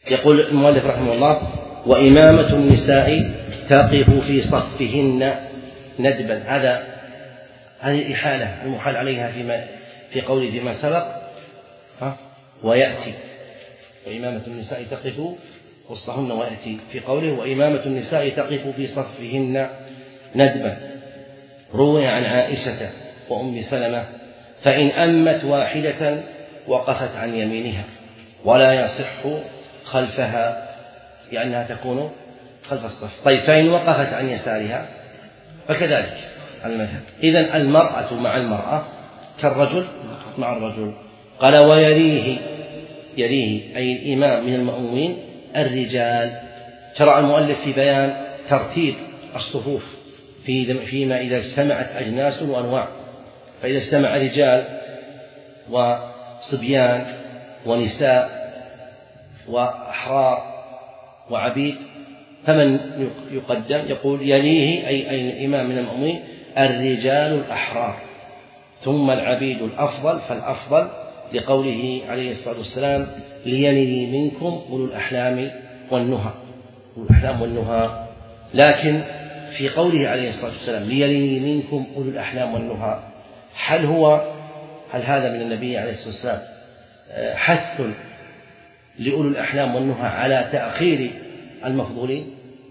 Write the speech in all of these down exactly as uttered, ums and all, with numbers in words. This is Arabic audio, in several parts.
يقول المؤلف رحمه الله: وإمامة النساء تقف في صفهن ندبا. هذا هذه إحالة المحال عليها فيما في قوله فيما سبق ويأتي. وإمامة النساء تقف وسطهن ويأتي في قوله: وإمامة النساء تقف في صفهن ندبا. روي عن عائشة وأم سلمة: فإن أمت واحدة وقفت عن يمينها ولا يصح خلفها، لأنها تكون خلف الصف. طيب، فإن وقفت عن يسارها فكذلك المذهب. إذن المرأة مع المرأة كالرجل مع الرجل. قال: ويليه يليه أي الإمام من المأمومين الرجال. شرع المؤلف في بيان ترتيب الصفوف فيما إذا اجتمعت أجناس وأنواع. فإذا اجتمع رجال وصبيان ونساء وأحرار وعبيد فمن يقدم؟ يقول: يليه أي أي الإمام من المأمومين الرجال الأحرار، ثم العبيد الأفضل فالأفضل، لقوله عليه الصلاة والسلام: ليلني منكم أولو الأحلام والنهى. أولو الأحلام والنهى. لكن في قوله عليه الصلاة والسلام: ليلني منكم أولو الأحلام والنهى، هل هو هل هذا من النبي عليه الصلاة والسلام حث لأولو الأحلام والنهى على تأخير المفضولين،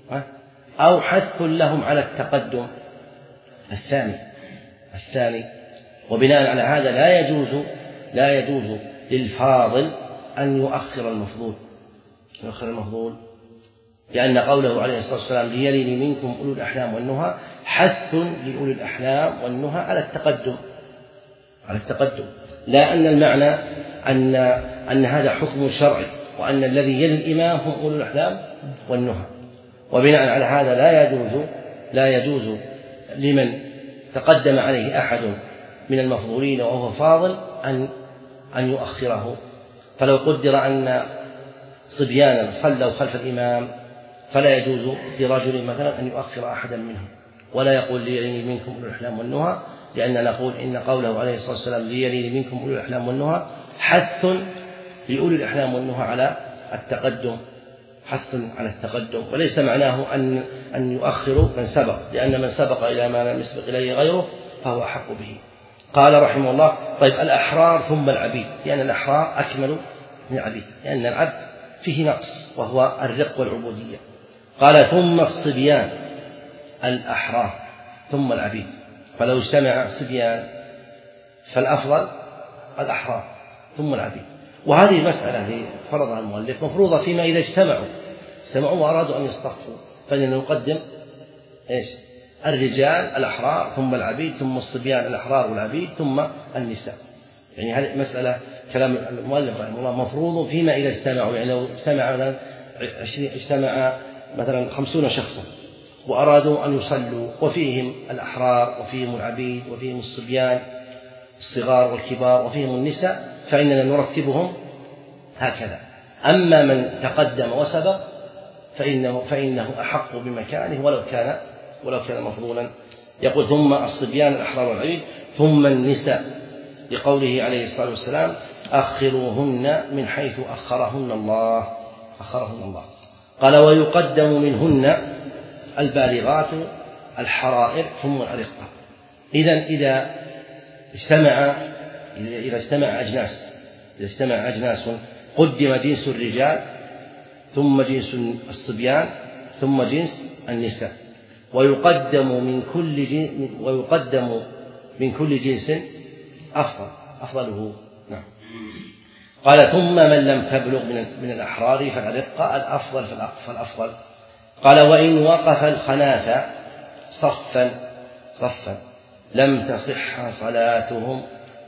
أو حث لهم على التقدم؟ الثاني الثاني وبناء على هذا لا يجوز لا يجوز للفاضل أن يؤخر المفضول يؤخر المفضول لأن قوله عليه الصلاة والسلام: ليلني منكم أولو الأحلام والنهى حث لأولي الأحلام والنهى على التقدم على التقدم لا أن المعنى أن أن هذا حكم شرعي وأن الذي يلي الإمام هم أولو الأحلام والنهى. وبناء على هذا لا يجوز لا يجوز لمن تقدم عليه أحد من المفضولين وهو فاضل أن أن يؤخره. فلو قدر أن صبيانا صلوا خلف الإمام فلا يجوز لرجل مثلا أن يؤخر أحدا منهم، ولا يقول: ليلني منكم أولو الأحلام والنهى، لأن نقول إن قوله عليه الصلاة والسلام: ليلني منكم أولو الأحلام والنهى حث لأولي الأحلام والنهى على التقدم حث على التقدم، وليس معناه أن أن يؤخروا من سبق، لأن من سبق إلى ما لم يسبق إليه غيره فهو أحق به. قال رحمه الله: طيب، الأحرار ثم العبيد، لأن الأحرار أكمل من العبيد، لأن العبد فيه نقص وهو الرق والعبودية. قال: ثم الصبيان الأحرار ثم العبيد. فلو اجتمع صبيان فالأفضل الأحرار ثم العبيد. وهذه مسألة فرضها المؤلف مفروضة فيما إذا اجتمعوا اجتمعوا وأرادوا أن يصطفوا، فإننا نقدم إيش؟ الرجال الأحرار ثم العبيد، ثم الصبيان الأحرار والعبيد، ثم النساء. يعني هذه مسألة كلام المؤلف رحمه الله مفروض فيما إذا اجتمعوا. يعني لو اجتمع مثلا اجتمع مثلا خمسون شخصا وأرادوا أن يصلوا وفيهم الأحرار وفيهم العبيد وفيهم الصبيان الصغار والكبار وفيهم النساء، فإننا نرتبهم هكذا. أما من تقدم وسبق فإنه, فإنه أحق بمكانه ولو كان ولو كان مفضولا. يقول: ثم الصبيان الأحرار والعبيد ثم النساء، لقوله عليه الصلاة والسلام: أخروهن من حيث أخرهن الله أخرهن الله. قال: ويقدم منهن البالغات الحرائر ثم الأرقة. إذن إذا اجتمع إذا اجتمع أجناس إذا اجتمع أجناس قدم جنس الرجال ثم جنس الصبيان ثم جنس النساء، ويقدم من كل جنس ويقدم من كل جنس أفضل أفضله. نعم. قال: ثم من لم تبلغ من الأحرار فالأرقة الأفضل فالأفضل. قال: وإن وقف الخناثة صفا صفا لم تصح صلاتهم.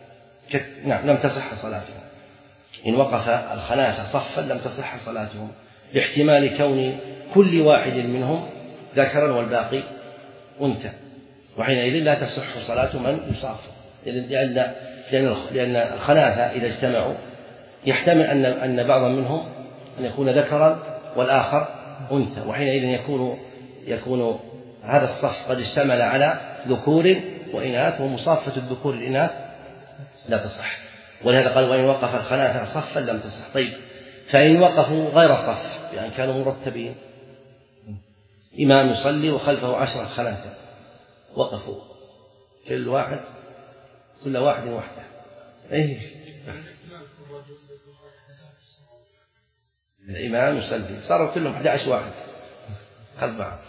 نعم، لم تصح صلاتهم. إن وقف الخناثة صفا لم تصح صلاتهم، لاحتمال كون كل واحد منهم ذكرا والباقي أنثى، وحينئذ لا تصح صلاة من يصاف، لأن لأن الخناثة إذا اجتمعوا يحتمل أن أن بعضا منهم أن يكون ذكرا والآخر أنثى، وحينئذ يكون يكون هذا الصف قد اشتمل على ذكور وإناث، ومصافة الذكور الإناث لا تصح. ولهذا قال: وإن وقف الخناثة صفا لم تصح. طيب، فإن وقفوا غير صف يعني كانوا مرتبين، إمام يصلي وخلفه عشرة خلافة وقفوا كل واحد كل واحد وحده، إيه الإمام يصلي صاروا كلهم أحد عشر واحد خلف بعض،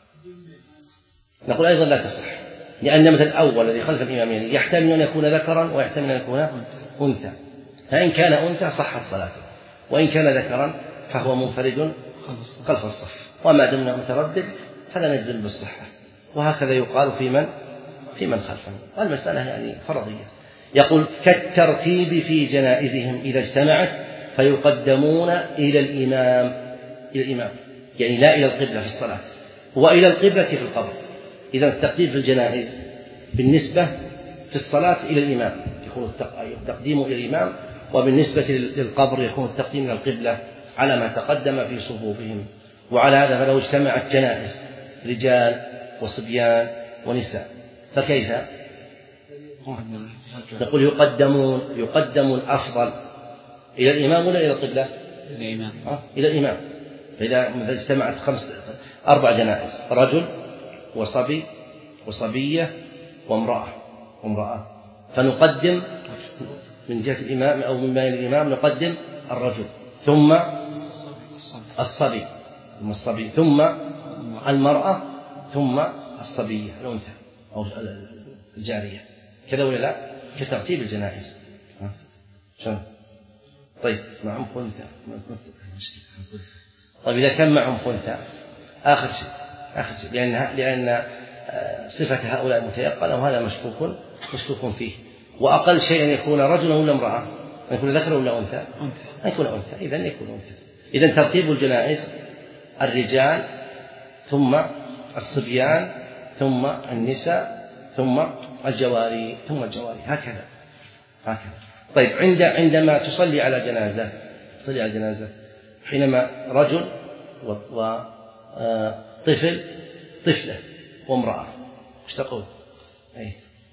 نقول أيضا لا تصح، لأن مثل الأول الذي خلف الإمام يعني يحتمل أن يكون ذكرا ويحتمل أن يكون أنثى، فإن كان أنثى صحت صلاته، وإن كان ذكرا فهو منفرد خلف الصف، وما دمنا متردد فلا نجزم بالصحة. وهكذا يقال في من في من خلفه، والمسألة يعني فرضية. يقول كالترتيب في جنائزهم إذا اجتمعت فيقدمون إلى الإمام إلى الإمام يعني لا إلى القبلة في الصلاة وإلى القبلة في القبر. إذا التقديم في الجنائز بالنسبة في الصلاة إلى الإمام يكون التقديم إلى الإمام، وبالنسبة للقبر يكون التقديم إلى القبلة على ما تقدم في صفوفهم. وعلى هذا فلو اجتمعت جنائز رجال وصبيان ونساء فكيف؟ نقول يقدمون يقدم الأفضل إلى الإمام ولا إلى القبلة؟ إلى الإمام. إلى الإمام. فإذا اجتمعت خمس أربع جنائز رجل وصبي وصبية وامرأة وامرأة فنقدم من جهة الإمام أو من بين الإمام نقدم الرجل ثم الصبي ثم الصبي ثم المرأة ثم الصبية الأنثى أو الجارية، كذا ولا لا؟ كترتيب الجنائز. شلون؟ طيب معهم خنثى. طيب إذا كان معهم خنثى آخر شيء آخر شيء لأن لأن صفة هؤلاء متيقنة وهذا مشكوك مشكوك فيه، وأقل شيء أن يكون رجلا ولا امرأة، أن يكون ذكر ولا أنثى، أن يكون أنثى، إذن يكون أنثى. إذن ترتيب الجنائز الرجال ثم الصبيان ثم النساء ثم الجواري ثم الجواري هكذا هكذا. طيب عند عندما تصلي على جنازة تصلي على جنازة حينما رجل وطفل طفلة وامرأة ايش تقول؟ أي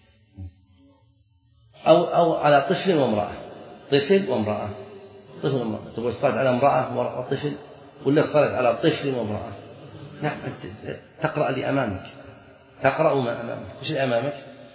أو أو على طفل وامرأة طفل وامرأة طفل وامرأة تقول صلت على امرأة وطفل ولا صلت على طفل وامرأة؟ نعم تقرأ اللي أمامك تقرأ ما أمامك. وش اللي أمامك؟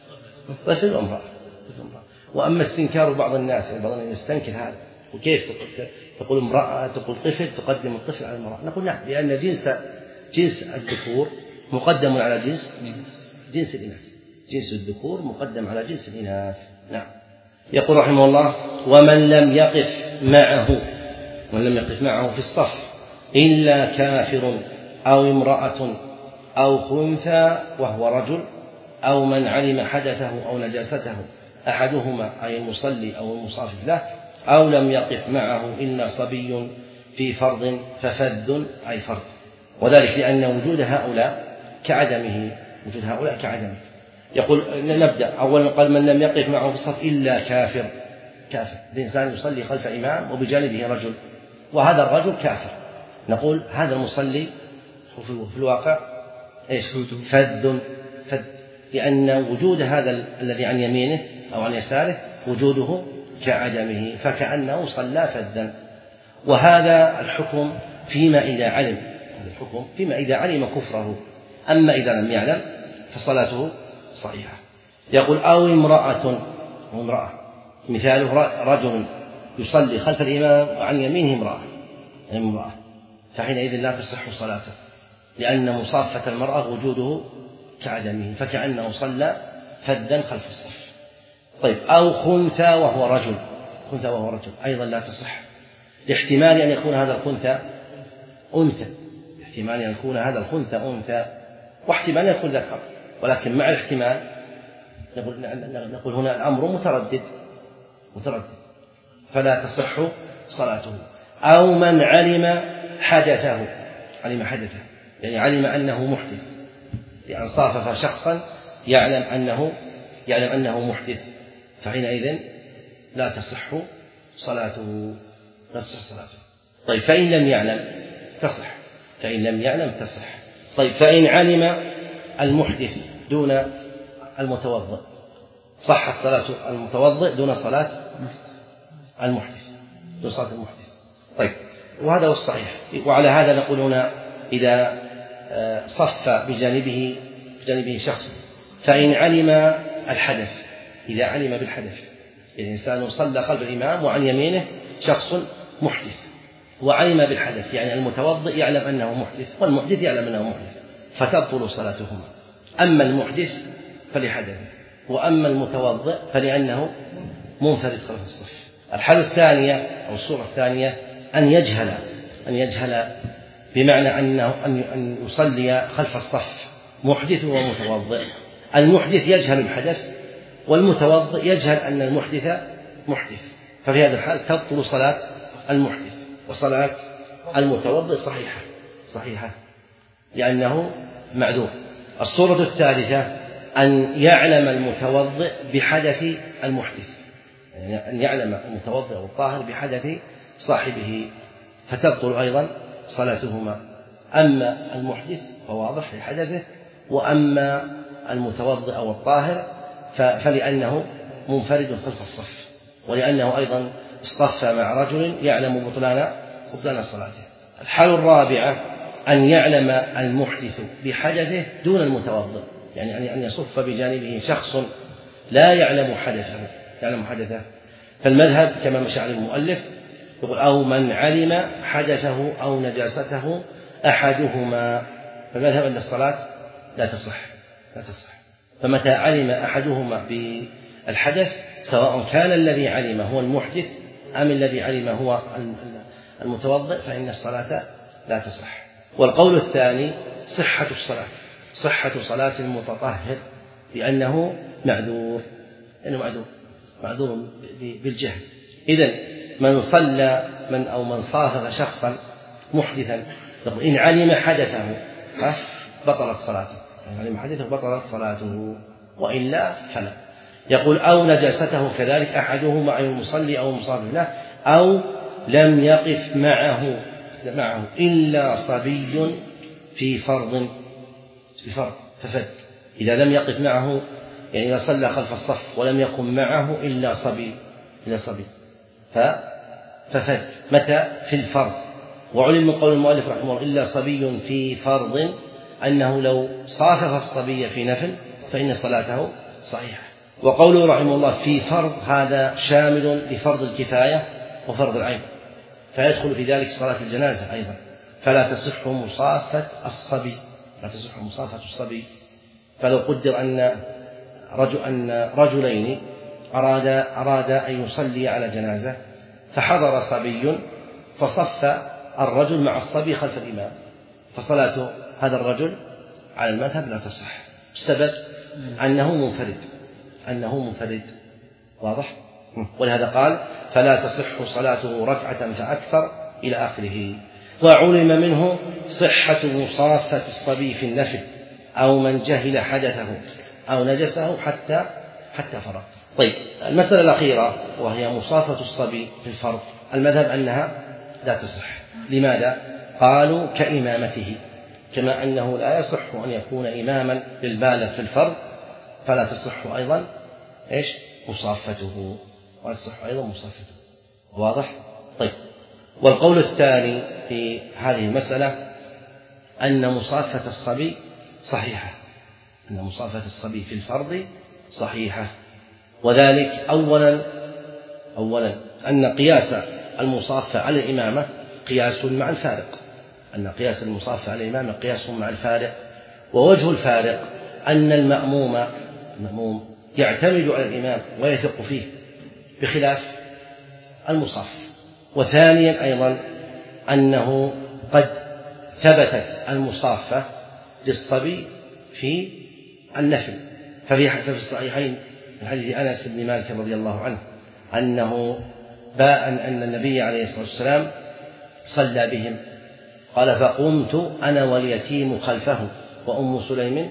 طفل وامرأة طفل وامرأة. وأما استنكار بعض الناس يعني بعض الناس يستنكر هذا وكيف تقول امرأة تقول طفل تقدم الطفل على المرأة؟ نقول نعم لأن جنس جنس الذكور مقدم على جنس جنس الإناث، جنس الذكور مقدم على جنس الإناث. نعم. يقول رحمه الله ومن لم يقف معه من لم يقف معه في الصف إلا كافر أو امرأة أو خنثى وهو رجل أو من علم حدثه أو نجاسته أحدهما أي المصلي أو المصافف له أو لم يقف معه إلا صبي في فرض ففذ أي فرض، وذلك لأن وجود هؤلاء كعدمه وجود هؤلاء كعدمه. يقول نبدأ أولا قال من لم يقف معه في الصف إلا كافر. كافر الإنسان يصلي خلف إمام وبجانبه رجل وهذا الرجل كافر، نقول هذا المصلي في الواقع إيش؟ فذ فذ لأن وجود هذا الذي عن يمينه أو عن يساره وجوده كعدمه فكأنه صلى فذا. وهذا الحكم فيما إذا علم الحكم فيما إذا علم كفره، أما إذا لم يعلم فصلاته صحيحة. يقول أو امرأة امرأة مثاله رجل يصلي خلف الإمام وعن يمينه امرأة امرأة فحينئذ لا تصح صلاته لأن مصافة المرأة وجوده كعدمه فكأنه صلى فذا خلف الصف. طيب أو خنثى وهو رجل خنثى وهو رجل أيضا لا تصح لاحتمال أن يكون هذا الخنثى أنثى احتمال أن يكون هذا الخنثى أنثى واحتمال أن يكون ذكر، ولكن مع الاحتمال نقول, نقول هنا الأمر متردد متردد فلا تصح صلاته. أو من علم حدثه علم حدثه يعني علم أنه محدث لأن صافف شخصا يعلم أنه يعلم أنه محدث فحينئذ لا تصح صلاته لا تصح صلاته. طيب فإن لم يعلم تصح فإن لم يعلم تصح. طيب فإن علم المحدث دون المتوضئ صحت صلاة المتوضئ دون صلاة المحدث دون صلاة المحدث. طيب وهذا هو الصحيح. وعلى هذا نقول هنا إذا صف بجانبه بجانبه شخص فإن علم الحدث، إذا علم بالحدث، الإنسان صلى خلف الإمام وعن يمينه شخص محدث وعلم بالحدث، يعني المتوضئ يعلم أنه محدث والمحدث يعلم أنه محدث، فتبطل صلاتهما. أما المحدث فلحدثه، وأما المتوضئ فلأنه منفرد خلف الصف. الحالة الثانية أو الصورة الثانية أن يجهل أن يجهل بمعنى أنه أن يصلي خلف الصف محدث ومتوضئ. المحدث يجهل الحدث والمتوضئ يجهل أن المحدث محدث، ففي هذا الحال تبطل صلاة المحدث وصلاة المتوضئ صحيحة صحيحة لأنه معذور. الصورة الثالثة أن يعلم المتوضئ بحدث المحدث، يعني أن يعلم المتوضئ والطاهر بحدث صاحبه، فتبطل أيضا صلاتهما. أما المحدث فواضح لحدثه، وأما المتوضئ أو الطاهر فلأنه منفرد خلف الصف، ولأنه أيضا اصطف مع رجل يعلم بطلان بطلان صلاته. الحالة الرابعة أن يعلم المحدث بحدثه دون المتوضئ، يعني أن يصف بجانبه شخص لا يعلم حدثه يعلم حدثه فالمذهب كما مشى عليه المؤلف يقول أو من علم حدثه أو نجاسته أحدهما، فالمذهب أن الصلاة لا تصح لا تصح فمتى علم أحدهما بالحدث سواء كان الذي علم هو المحدث أم الذي علم هو المتوضئ فإن الصلاة لا تصح. والقول الثاني صحة الصلاة صحة صلاة المتطهر لأنه معذور لأنه معذور معذور بالجهل. إذن من صلى من أو من صافح شخصا محدثا إن علم حدثه بطلت صلاته، إن علم حدثه بطلت صلاته وإلا فلا. يقول أو نجاسته كذلك أحدهما أي المصلي أو المصافح له، أو لم يقف معه معه إلا صبي في فرض في فرض ففد. إذا لم يقف معه يعني إذا صلى خلف الصف ولم يقم معه إلا صبي إلا صبي ففد متى في الفرض. وعلم من قول المؤلف رحمه الله إلا صبي في فرض أنه لو صافف الصبي في نفل فإن صلاته صحيحة. وقوله رحمه الله في فرض هذا شامل لفرض الكفاية وفرض العين، فيدخل في ذلك صلاة الجنازة أيضا، فلا تصح مصافة الصبي لا تصح مصافة الصبي. فلو قدر أن رجل أن رجلين أراد أراد أن يصلي على جنازة فحضر صبي فصف الرجل مع الصبي خلف الإمام، فصلاة هذا الرجل على المذهب لا تصح بسبب أنه منفرد أنه منفرد واضح. ولهذا قال فلا تصح صلاته ركعة فأكثر إلى آخره. وعلم منه صحة مصافة الصبي في النفل أو من جهل حدثه أو نجسه حتى حتى فرغ. طيب المسألة الأخيرة وهي مصافة الصبي في الفرض، المذهب أنها لا تصح. لماذا؟ قالوا كإمامته، كما أنه لا يصح أن يكون إماما للبالغ في الفرض فلا تصح أيضا إيش مصافته ولا تصح أيضا مصافته واضح. طيب والقول الثاني في هذه المسألة أن مصافة الصبي صحيحة أن مصافة الصبي في الفرض صحيحة. وذلك أولا أولا أن قياس المصافة على الإمامة قياس مع الفارق أن قياس المصافة على الإمامة قياس مع الفارق. ووجه الفارق أن المأموم المأموم يعتمد على الإمام ويثق فيه بخلاف المصاف. وثانيا أيضا أنه قد ثبتت المصافة للصبي في النفل، ففي الصحيحين من حديث أنس بن مالك رضي الله عنه أنه باء أن النبي عليه الصلاة والسلام صلى بهم قال فقمت أنا واليتيم خلفه وأم سليم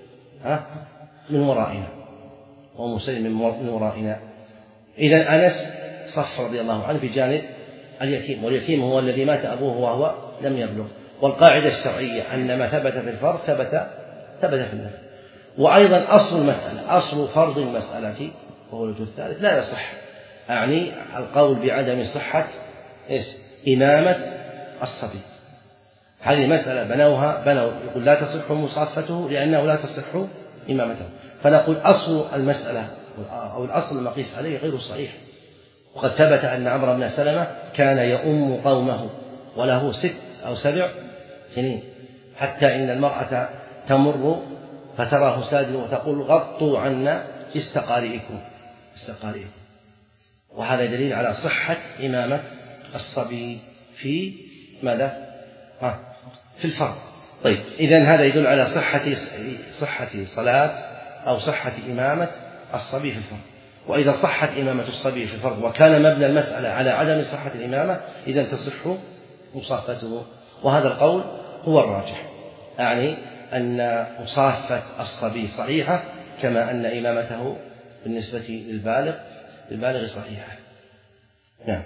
من ورائنا وأم سليم من ورائنا. إذن أنس صف رضي الله عنه بجانب اليتيم، واليتيم هو الذي مات أبوه وهو لم يبلغ. والقاعدة الشرعية أن ما ثبت في الفرض ثبت ثبت في النفل. وأيضا أصل المسألة أصل فرض المسألة وهو الوجه الثالث لا يصح، أعني القول بعدم صحة إمامة الصبي. هذه مسألة بنوها بنوا يقول لا تصح مصافته لأنه لا تصح إمامته، فنقول أصل المسألة أو الأصل المقيس عليه غير صحيح. وقد ثبت أن عمرو بن سلمة كان يؤم قومه وله ست أو سبع سنين، حتى إن المرأة تمر فتراه ساجدا وتقول غطوا عنا استقارئكم استقارئكم. وهذا دليل على صحة إمامة الصبي في ماذا؟ ها في الفرض. طيب إذن هذا يدل على صحة صحة صلاة أو صحة إمامة الصبي في الفرض. وإذا صحت إمامة الصبي في الفرض وكان مبنى المسألة على عدم صحة الإمامة إذن تصح مصافته، وهذا القول هو الراجح، يعني أن مصافة الصبي صحيحة كما أن إمامته بالنسبة للبالغ للبالغ صحيحة. نعم.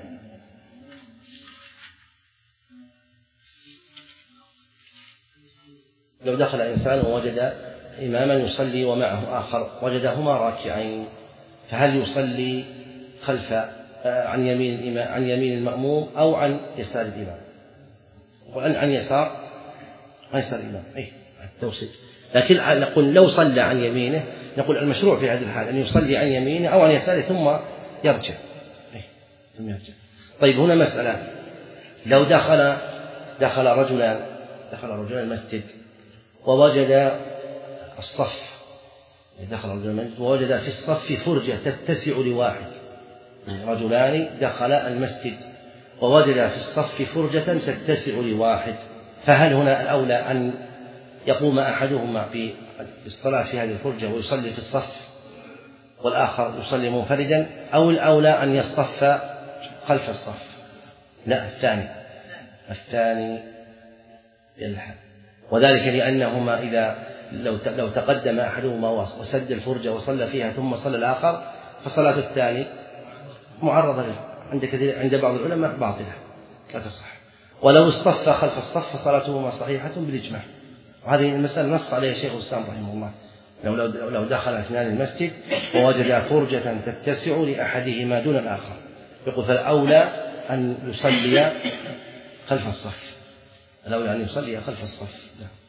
لو دخل إنسان ووجد إماما يصلي ومعه آخر وجدهما راكعين، فهل يصلي خلف عن يمين الإمام عن يمين المأموم أو عن يسار الإمام؟ وأن عن يسار عن يسار الإمام أي التوسط. لكن نقول لو صلى عن يمينه نقول المشروع في هذه الحالة أن يصلي عن يمينه أو عن يساره ثم يرجع أي ثم يرجع. طيب هنا مسألة، لو دخل دخل رجلان دخل رجلان المسجد ووجد الصف دخل رجل المسجد ووجد في الصف فرجة تتسع لواحد. رجلان دخل المسجد ووجد في الصف فرجة تتسع لواحد، فهل هنا الأولى أن يقوم أحدهما بالصلاة في هذه الفرجة ويصلي في الصف والآخر يصلي منفردا، أو الأولى أن يصطف خلف الصف؟ لا، الثاني الثاني يلحق. وذلك لأنهما إذا لو لو تقدم أحدهما وسد الفرجة وصلى فيها ثم صلى الآخر فصلاة الثاني معرضة عند كثير عند بعض العلماء باطلة لا تصح. ولو اصطف خلف الصف فصلاتهما صحيحة بالإجماع. وهذه المسألة نص عليها شيخ الإسلام رحمه الله. لو لو لو دخل اثنان المسجد ووجد فرجة تتسع لأحدهما دون الآخر يقول فالأولى أن يصلي خلف الصف، الأولى أن يصلي خلف الصف.